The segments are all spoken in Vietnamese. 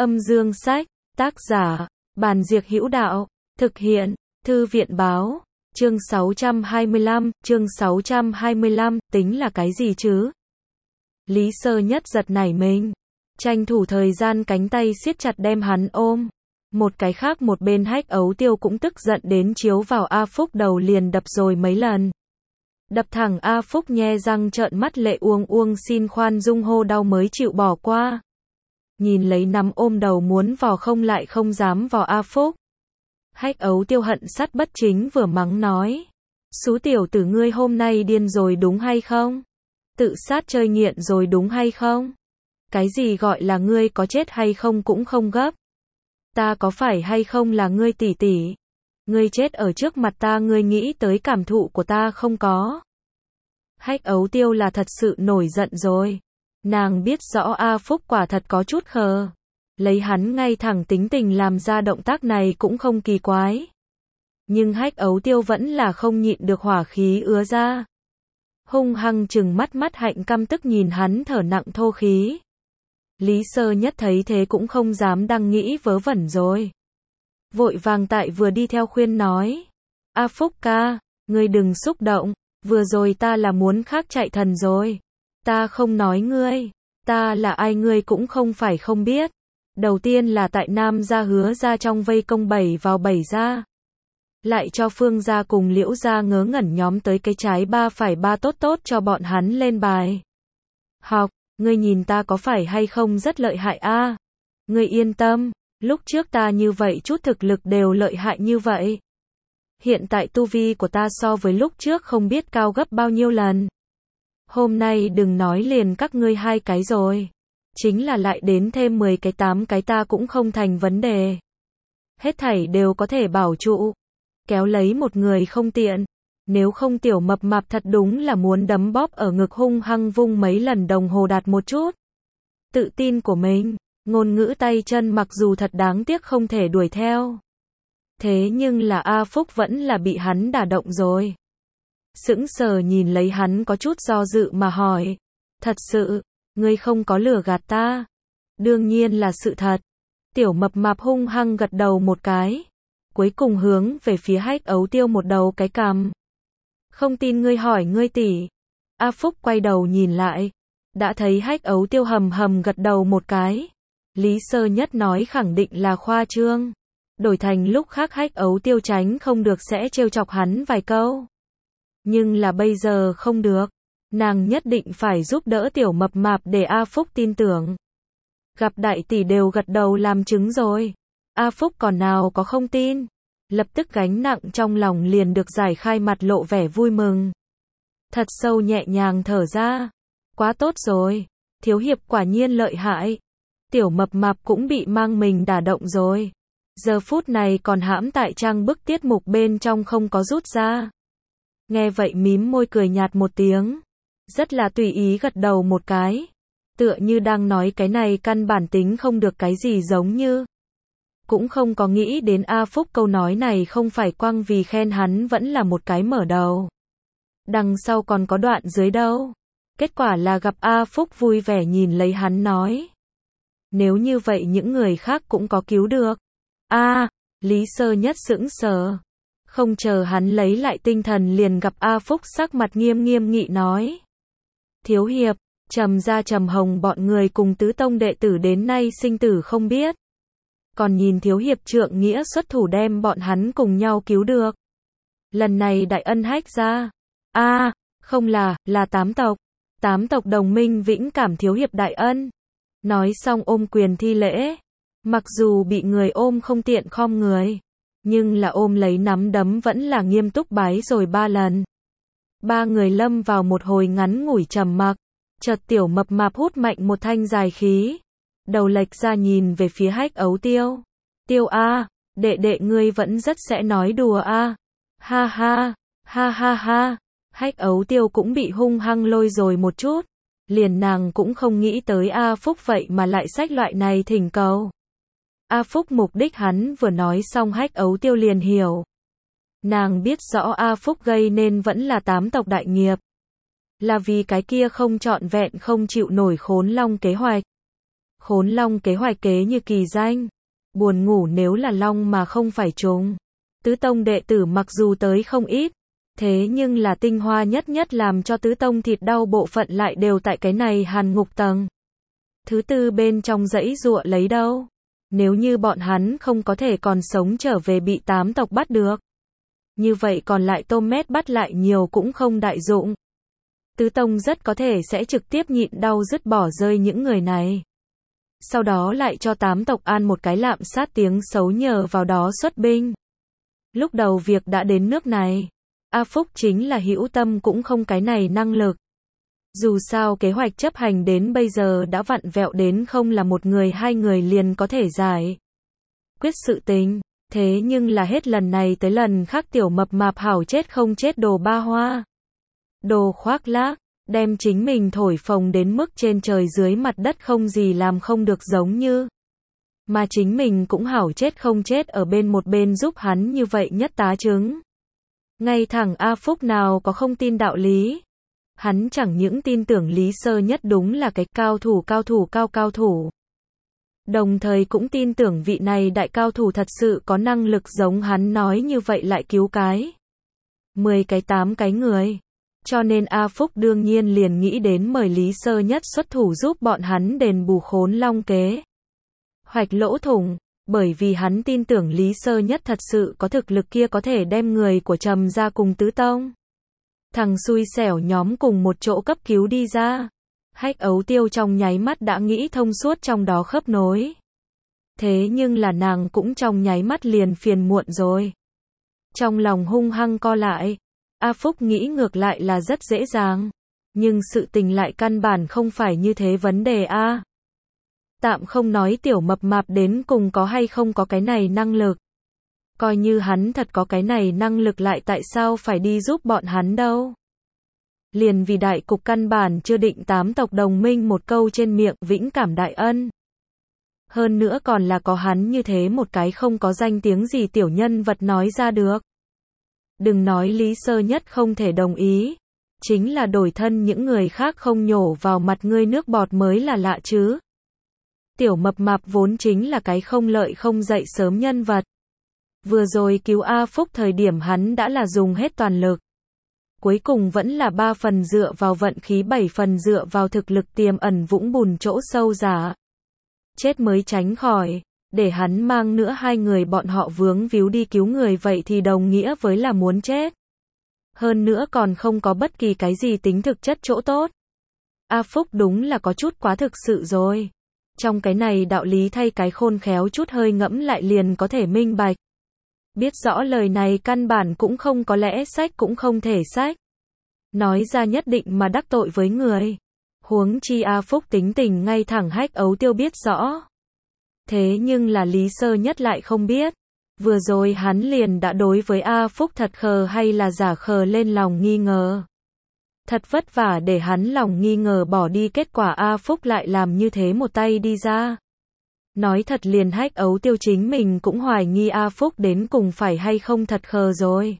Âm dương sách, tác giả, Bàn Diệc Hữu Đạo, thực hiện, Thư viện báo, chương 625, tính là cái gì chứ? Lý Sơ Nhất giật nảy mình, tranh thủ thời gian cánh tay siết chặt đem hắn ôm. Một cái khác một bên Hách Ấu Tiêu cũng tức giận đến chiếu vào A Phúc đầu liền đập rồi mấy lần. Đập thẳng A Phúc nhe răng trợn mắt lệ uông uông xin khoan dung hô đau mới chịu bỏ qua. Nhìn lấy nắm ôm đầu muốn vò không lại không dám vò A Phúc. Hách Ấu Tiêu hận sắt bất chính vừa mắng nói. Xú tiểu tử ngươi hôm nay điên rồi đúng hay không? Tự sát chơi nghiện rồi đúng hay không? Cái gì gọi là ngươi có chết hay không cũng không gấp. Ta có phải hay không là ngươi tỷ tỷ? Ngươi chết ở trước mặt ta ngươi nghĩ tới cảm thụ của ta không có? Hách Ấu Tiêu là thật sự nổi giận rồi. Nàng biết rõ A Phúc quả thật có chút khờ. Lấy hắn ngay thẳng tính tình làm ra động tác này cũng không kỳ quái. Nhưng Hách Ấu Tiêu vẫn là không nhịn được hỏa khí ứa ra. Hung hăng trừng mắt hạnh căm tức nhìn hắn thở nặng thô khí. Lý Sơ Nhất thấy thế cũng không dám đăng nghĩ vớ vẩn rồi. Vội vàng tại vừa đi theo khuyên nói. A Phúc ca, ngươi đừng xúc động, vừa rồi ta là muốn khác chạy thần rồi. Ta không nói ngươi, ta là ai ngươi cũng không phải không biết. Đầu tiên là tại Nam gia Hứa gia trong vây công 7 vào 7 ra. Lại cho Phương gia cùng Liễu gia ngớ ngẩn nhóm tới cái trái 3 phải 3 tốt tốt cho bọn hắn lên bài. Học, ngươi nhìn ta có phải hay không rất lợi hại a? Ngươi yên tâm, lúc trước ta như vậy chút thực lực đều lợi hại như vậy. Hiện tại tu vi của ta so với lúc trước không biết cao gấp bao nhiêu lần. Hôm nay đừng nói liền các ngươi 2 cái rồi. Chính là lại đến thêm 10 cái 8 cái ta cũng không thành vấn đề. Hết thảy đều có thể bảo trụ. Kéo lấy một người không tiện. Nếu không tiểu mập mạp thật đúng là muốn đấm bóp ở ngực hung hăng vung mấy lần đồng hồ đạt một chút. Tự tin của mình, ngôn ngữ tay chân mặc dù thật đáng tiếc không thể đuổi theo. Thế nhưng là A Phúc vẫn là bị hắn đả động rồi. Sững sờ nhìn lấy hắn có chút do dự mà hỏi. Thật sự, ngươi không có lừa gạt ta? Đương nhiên là sự thật. Tiểu mập mạp hung hăng gật đầu một cái. Cuối cùng hướng về phía Hách Ấu Tiêu một đầu cái cằm. Không tin ngươi hỏi ngươi tỷ. A Phúc quay đầu nhìn lại. Đã thấy Hách Ấu Tiêu hầm gật đầu một cái. Lý Sơ Nhất nói khẳng định là khoa trương. Đổi thành lúc khác Hách Ấu Tiêu tránh không được sẽ trêu chọc hắn vài câu. Nhưng là bây giờ không được. Nàng nhất định phải giúp đỡ tiểu mập mạp để A Phúc tin tưởng. Gặp đại tỷ đều gật đầu làm chứng rồi. A Phúc còn nào có không tin. Lập tức gánh nặng trong lòng liền được giải khai mặt lộ vẻ vui mừng. Thật sâu nhẹ nhàng thở ra. Quá tốt rồi. Thiếu hiệp quả nhiên lợi hại. Tiểu mập mạp cũng bị mang mình đả động rồi. Giờ phút này còn hãm tại trang bức tiết mục bên trong không có rút ra. Nghe vậy mím môi cười nhạt một tiếng. Rất là tùy ý gật đầu một cái. Tựa như đang nói cái này căn bản tính không được cái gì giống như. Cũng không có nghĩ đến A Phúc câu nói này không phải quăng vì khen hắn vẫn là một cái mở đầu. Đằng sau còn có đoạn dưới đâu. Kết quả là gặp A Phúc vui vẻ nhìn lấy hắn nói. Nếu như vậy những người khác cũng có cứu được. Lý Sơ Nhất sững sờ. Không chờ hắn lấy lại tinh thần liền gặp A Phúc sắc mặt nghiêm nghị nói. Thiếu hiệp, Trầm gia Trầm Hồng bọn người cùng tứ tông đệ tử đến nay sinh tử không biết. Còn nhìn thiếu hiệp trượng nghĩa xuất thủ đem bọn hắn cùng nhau cứu được. Lần này đại ân Hách gia. Không là 8 tộc. 8 tộc đồng minh vĩnh cảm thiếu hiệp đại ân. Nói xong ôm quyền thi lễ. Mặc dù bị người ôm không tiện khom người. Nhưng là ôm lấy nắm đấm vẫn là nghiêm túc bái rồi 3 lần. 3 người lâm vào một hồi ngắn ngủi trầm mặc. Chợt tiểu mập mạp hút mạnh một thanh dài khí. Đầu lệch ra nhìn về phía Hách Ấu Tiêu. Tiêu a, đệ ngươi vẫn rất sẽ nói đùa a. Ha ha. Hách Ấu Tiêu cũng bị hung hăng lôi rồi một chút. Liền nàng cũng không nghĩ tới A Phúc vậy mà lại xách loại này thỉnh cầu. A Phúc mục đích hắn vừa nói xong Hách Ấu Tiêu liền hiểu. Nàng biết rõ A Phúc gây nên vẫn là 8 tộc đại nghiệp. Là vì cái kia không trọn vẹn không chịu nổi khốn long kế hoạch. Khốn long kế hoạch kế như kỳ danh. Buồn ngủ nếu là long mà không phải trùng. Tứ tông đệ tử mặc dù tới không ít, thế nhưng là tinh hoa nhất nhất làm cho tứ tông thịt đau bộ phận lại đều tại cái này hàn ngục tầng. Thứ tư bên trong dãy giụa lấy đâu. Nếu như bọn hắn không có thể còn sống trở về bị tám tộc bắt được. Như vậy còn lại tôm mét bắt lại nhiều cũng không đại dụng. Tứ tông rất có thể sẽ trực tiếp nhịn đau dứt bỏ rơi những người này. Sau đó lại cho tám tộc an một cái lạm sát tiếng xấu nhờ vào đó xuất binh. Lúc đầu việc đã đến nước này, A Phúc chính là hữu tâm cũng không cái này năng lực. Dù sao kế hoạch chấp hành đến bây giờ đã vặn vẹo đến không là một người hai người liền có thể giải quyết sự tình. Thế nhưng là hết lần này tới lần khác tiểu mập mạp hảo chết không chết đồ ba hoa. Đồ khoác lác, đem chính mình thổi phồng đến mức trên trời dưới mặt đất không gì làm không được giống như. Mà chính mình cũng hảo chết không chết ở bên một bên giúp hắn như vậy nhất tá chứng. Ngay thẳng A Phúc nào có không tin đạo lý. Hắn chẳng những tin tưởng Lý Sơ Nhất đúng là cái cao thủ. Đồng thời cũng tin tưởng vị này đại cao thủ thật sự có năng lực giống hắn nói như vậy lại cứu cái 10 cái 8 cái người. Cho nên A Phúc đương nhiên liền nghĩ đến mời Lý Sơ Nhất xuất thủ giúp bọn hắn đền bù khốn long kế hoạch lỗ thủng, bởi vì hắn tin tưởng Lý Sơ Nhất thật sự có thực lực kia có thể đem người của Trầm gia cùng tứ tông. Thằng xui xẻo nhóm cùng một chỗ cấp cứu đi ra. Hách Ấu Tiêu trong nháy mắt đã nghĩ thông suốt trong đó khớp nối. Thế nhưng là nàng cũng trong nháy mắt liền phiền muộn rồi. Trong lòng hung hăng co lại. A Phúc nghĩ ngược lại là rất dễ dàng. Nhưng sự tình lại căn bản không phải như thế vấn đề a. Tạm không nói tiểu mập mạp đến cùng có hay không có cái này năng lực. Coi như hắn thật có cái này năng lực lại tại sao phải đi giúp bọn hắn đâu. Liền vì đại cục căn bản chưa định tám tộc đồng minh một câu trên miệng vĩnh cảm đại ân. Hơn nữa còn là có hắn như thế một cái không có danh tiếng gì tiểu nhân vật nói ra được. Đừng nói Lý Sơ Nhất không thể đồng ý. Chính là đổi thân những người khác không nhổ vào mặt ngươi nước bọt mới là lạ chứ. Tiểu mập mạp vốn chính là cái không lợi không dậy sớm nhân vật. Vừa rồi cứu A Phúc thời điểm hắn đã là dùng hết toàn lực. Cuối cùng vẫn là 3 phần dựa vào vận khí 7 phần dựa vào thực lực tiềm ẩn vũng bùn chỗ sâu giả. Chết mới tránh khỏi, để hắn mang nữa hai người bọn họ vướng víu đi cứu người vậy thì đồng nghĩa với là muốn chết. Hơn nữa còn không có bất kỳ cái gì tính thực chất chỗ tốt. A Phúc đúng là có chút quá thực sự rồi. Trong cái này đạo lý thay cái khôn khéo chút hơi ngẫm lại liền có thể minh bạch. Biết rõ lời này căn bản cũng không có lẽ sách cũng không thể sách. Nói ra nhất định mà đắc tội với người. Huống chi A Phúc tính tình ngay thẳng Hách Ấu Tiêu biết rõ. Thế nhưng là Lý Sơ Nhất lại không biết. Vừa rồi hắn liền đã đối với A Phúc thật khờ hay là giả khờ lên lòng nghi ngờ. Thật vất vả để hắn lòng nghi ngờ bỏ đi kết quả A Phúc lại làm như thế một tay đi ra. Nói thật liền Hách Ấu Tiêu chính mình cũng hoài nghi A Phúc đến cùng phải hay không thật khờ rồi.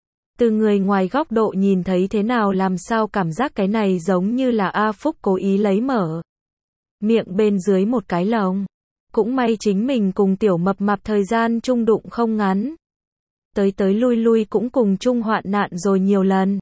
Từ người ngoài góc độ nhìn thấy thế nào làm sao cảm giác cái này giống như là A Phúc cố ý lấy mở miệng bên dưới một cái lồng. Cũng may chính mình cùng tiểu mập mạp thời gian chung đụng không ngắn. Tới lui lui cũng cùng chung hoạn nạn rồi nhiều lần.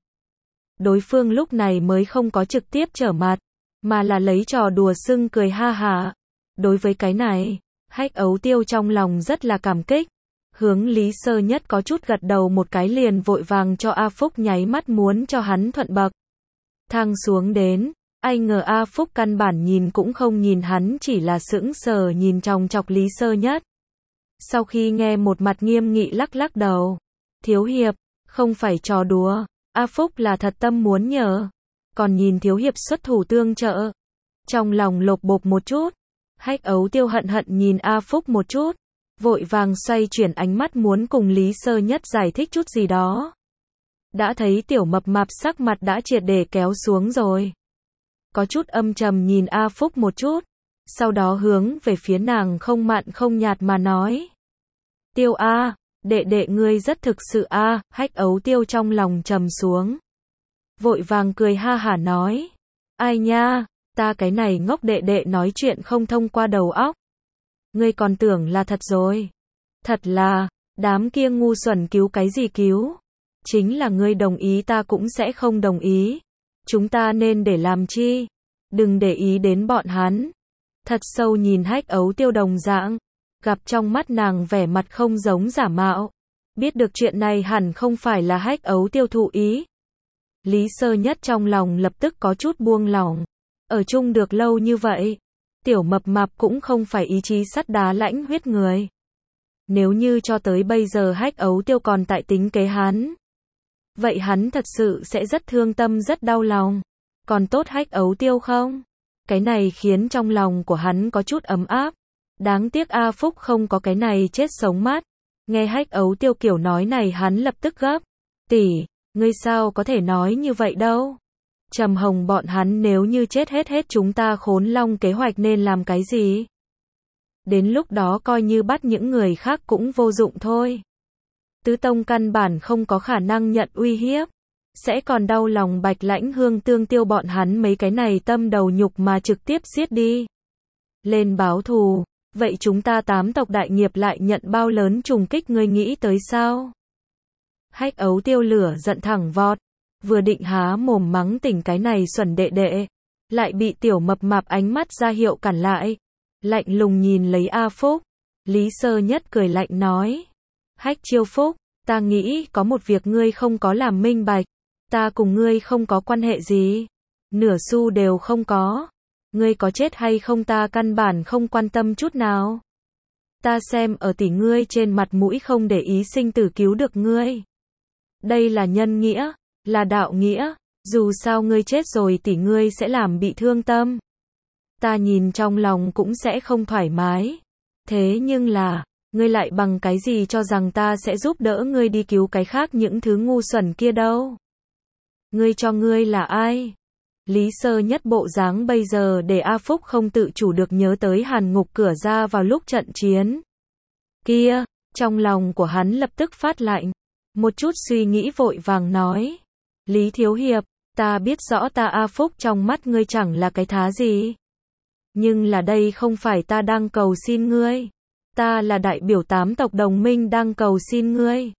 Đối phương lúc này mới không có trực tiếp trở mặt, mà là lấy trò đùa xưng cười ha hả. Đối với cái này, Hách Ấu Tiêu trong lòng rất là cảm kích. Hướng Lý Sơ Nhất có chút gật đầu một cái liền vội vàng cho A Phúc nháy mắt muốn cho hắn thuận bậc thang xuống đến. Ai ngờ A Phúc căn bản nhìn cũng không nhìn hắn chỉ là sững sờ nhìn chòng chọc Lý Sơ Nhất. Sau khi nghe một mặt nghiêm nghị lắc lắc đầu. Thiếu hiệp, không phải trò đùa, A Phúc là thật tâm muốn nhờ. Còn nhìn thiếu hiệp xuất thủ tương trợ. Trong lòng lột bột một chút. Hách Ấu Tiêu hận hận nhìn A Phúc một chút. Vội vàng xoay chuyển ánh mắt muốn cùng Lý Sơ Nhất giải thích chút gì đó. Đã thấy tiểu mập mạp sắc mặt đã triệt để kéo xuống rồi. Có chút âm trầm nhìn A Phúc một chút. Sau đó hướng về phía nàng không mặn không nhạt mà nói. Tiêu A, đệ đệ ngươi rất thực sự A. Hách Ấu Tiêu trong lòng trầm xuống. Vội vàng cười ha hả nói. Ai nha, Ta cái này ngốc đệ đệ nói chuyện không thông qua đầu óc. Ngươi còn tưởng là thật rồi. Thật là, đám kia ngu xuẩn cứu cái gì cứu. Chính là ngươi đồng ý ta cũng sẽ không đồng ý. Chúng ta nên để làm chi? Đừng để ý đến bọn hắn. Thật sâu nhìn Hách Ấu Tiêu đồng dạng. Gặp trong mắt nàng vẻ mặt không giống giả mạo. Biết được chuyện này hẳn không phải là Hách Ấu Tiêu thụ ý. Lý Sơ Nhất trong lòng lập tức có chút buông lỏng. Ở chung được lâu như vậy. Tiểu mập mạp cũng không phải ý chí sắt đá lãnh huyết người. Nếu như cho tới bây giờ Hách Ấu Tiêu còn tại tính kế hắn. Vậy hắn thật sự sẽ rất thương tâm rất đau lòng. Còn tốt Hách Ấu Tiêu không? Cái này khiến trong lòng của hắn có chút ấm áp. Đáng tiếc A Phúc không có cái này chết sống mát. Nghe Hách Ấu Tiêu kiểu nói này hắn lập tức gấp. Tỷ, ngươi sao có thể nói như vậy đâu? Trầm Hồng bọn hắn nếu như chết hết chúng ta Khốn Long kế hoạch nên làm cái gì? Đến lúc đó coi như bắt những người khác cũng vô dụng thôi. Tứ Tông căn bản không có khả năng nhận uy hiếp. Sẽ còn đau lòng Bạch Lãnh Hương Tương Tiêu bọn hắn mấy cái này tâm đầu nhục mà trực tiếp giết đi. Lên báo thù. Vậy chúng ta 8 tộc đại nghiệp lại nhận bao lớn trùng kích ngươi nghĩ tới sao? Hách Ấu Tiêu lửa giận thẳng vọt. Vừa định há mồm mắng tỉnh cái này xuẩn đệ đệ. Lại bị tiểu mập mạp ánh mắt ra hiệu cản lại. Lạnh lùng nhìn lấy A Phúc. Lý Sơ Nhất cười lạnh nói. Hách Chiêu Phúc, ta nghĩ có một việc ngươi không có làm minh bạch. Ta cùng ngươi không có quan hệ gì. Nửa xu đều không có. Ngươi có chết hay không ta căn bản không quan tâm chút nào. Ta xem ở tỷ ngươi trên mặt mũi không để ý sinh tử cứu được ngươi. Đây là nhân nghĩa, là đạo nghĩa. Dù sao ngươi chết rồi tỷ ngươi sẽ làm bị thương tâm. Ta nhìn trong lòng cũng sẽ không thoải mái. Thế nhưng là, ngươi lại bằng cái gì cho rằng ta sẽ giúp đỡ ngươi đi cứu cái khác những thứ ngu xuẩn kia đâu? Ngươi cho ngươi là ai? Lý Sơ Nhất bộ dáng bây giờ để A Phúc không tự chủ được nhớ tới Hàn Ngục cửa ra vào lúc trận chiến. Kia, trong lòng của hắn lập tức phát lạnh. Một chút suy nghĩ vội vàng nói. Lý Thiếu Hiệp, ta biết rõ ta A Phúc trong mắt ngươi chẳng là cái thá gì. Nhưng là đây không phải ta đang cầu xin ngươi. Ta là đại biểu 8 tộc đồng minh đang cầu xin ngươi.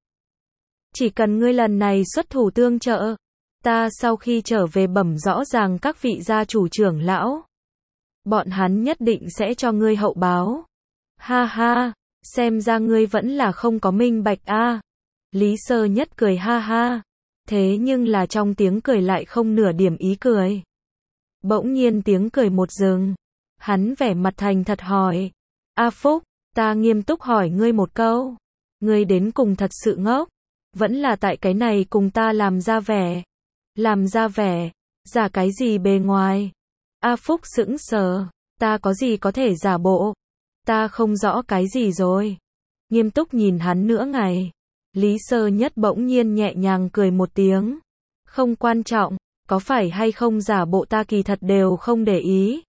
Chỉ cần ngươi lần này xuất thủ tương trợ. Ta sau khi trở về bẩm rõ ràng các vị gia chủ trưởng lão. Bọn hắn nhất định sẽ cho ngươi hậu báo. Ha ha, xem ra ngươi vẫn là không có minh bạch a. Lý Sơ Nhất cười ha ha. Thế nhưng là trong tiếng cười lại không nửa điểm ý cười. Bỗng nhiên tiếng cười một dừng. Hắn vẻ mặt thành thật hỏi. A Phúc, ta nghiêm túc hỏi ngươi một câu. Ngươi đến cùng thật sự ngốc. Vẫn là tại cái này cùng ta làm ra vẻ. Làm ra vẻ. Giả cái gì bề ngoài. A Phúc sững sờ. Ta có gì có thể giả bộ. Ta không rõ cái gì rồi. Nghiêm túc nhìn hắn nửa ngày. Lý Sơ Nhất bỗng nhiên nhẹ nhàng cười một tiếng. Không quan trọng. Có phải hay không giả bộ ta kỳ thật đều không để ý.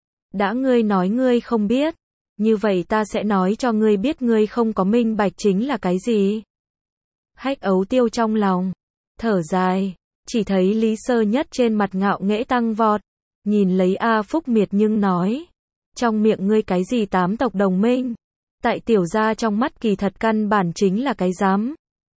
Đã ngươi nói ngươi không biết. Như vậy ta sẽ nói cho ngươi biết ngươi không có minh bạch chính là cái gì. Hách Ấu Tiêu trong lòng. Thở dài. Chỉ thấy Lý Sơ Nhất trên mặt ngạo nghễ tăng vọt. Nhìn lấy A Phúc miệt nhưng nói. Trong miệng ngươi cái gì 8 tộc đồng minh. Tại tiểu gia trong mắt kỳ thật căn bản chính là cái dám.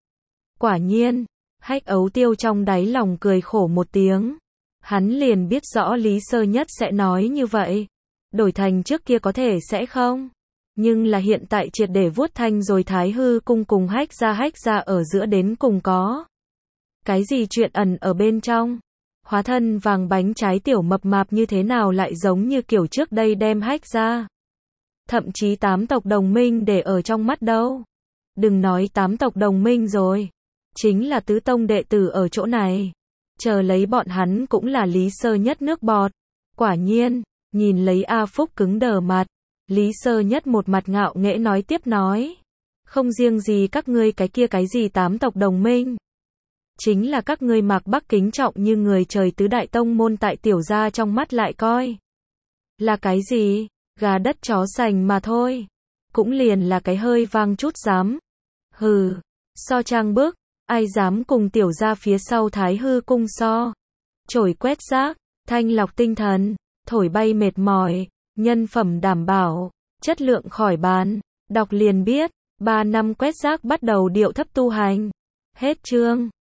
Quả nhiên. Hách Ấu Tiêu trong đáy lòng cười khổ một tiếng. Hắn liền biết rõ Lý Sơ Nhất sẽ nói như vậy. Đổi thành trước kia có thể sẽ không. Nhưng là hiện tại triệt để vuốt thanh rồi Thái Hư cung cùng hách ra ở giữa đến cùng có. Cái gì chuyện ẩn ở bên trong? Hóa thân vàng bánh trái tiểu mập mạp như thế nào lại giống như kiểu trước đây đem hách ra. Thậm chí 8 tộc đồng minh để ở trong mắt đâu. Đừng nói 8 tộc đồng minh rồi. Chính là tứ tông đệ tử ở chỗ này. Chờ lấy bọn hắn cũng là Lý Sơ Nhất nước bọt. Quả nhiên, nhìn lấy A Phúc cứng đờ mặt. Lý Sơ Nhất một mặt ngạo nghễ nói tiếp nói. Không riêng gì các ngươi cái kia cái gì 8 tộc đồng minh. Chính là các ngươi Mạc Bắc kính trọng như người trời tứ đại tông môn tại tiểu gia trong mắt lại coi. Là cái gì? Gà đất chó sành mà thôi. Cũng liền là cái hơi vang chút dám. Hừ, so trang bước, ai dám cùng tiểu gia phía sau Thái Hư cung so. Chổi quét rác, thanh lọc tinh thần, thổi bay mệt mỏi, nhân phẩm đảm bảo, chất lượng khỏi bàn. Đọc liền biết, 3 năm quét rác bắt đầu điệu thấp tu hành. Hết chương.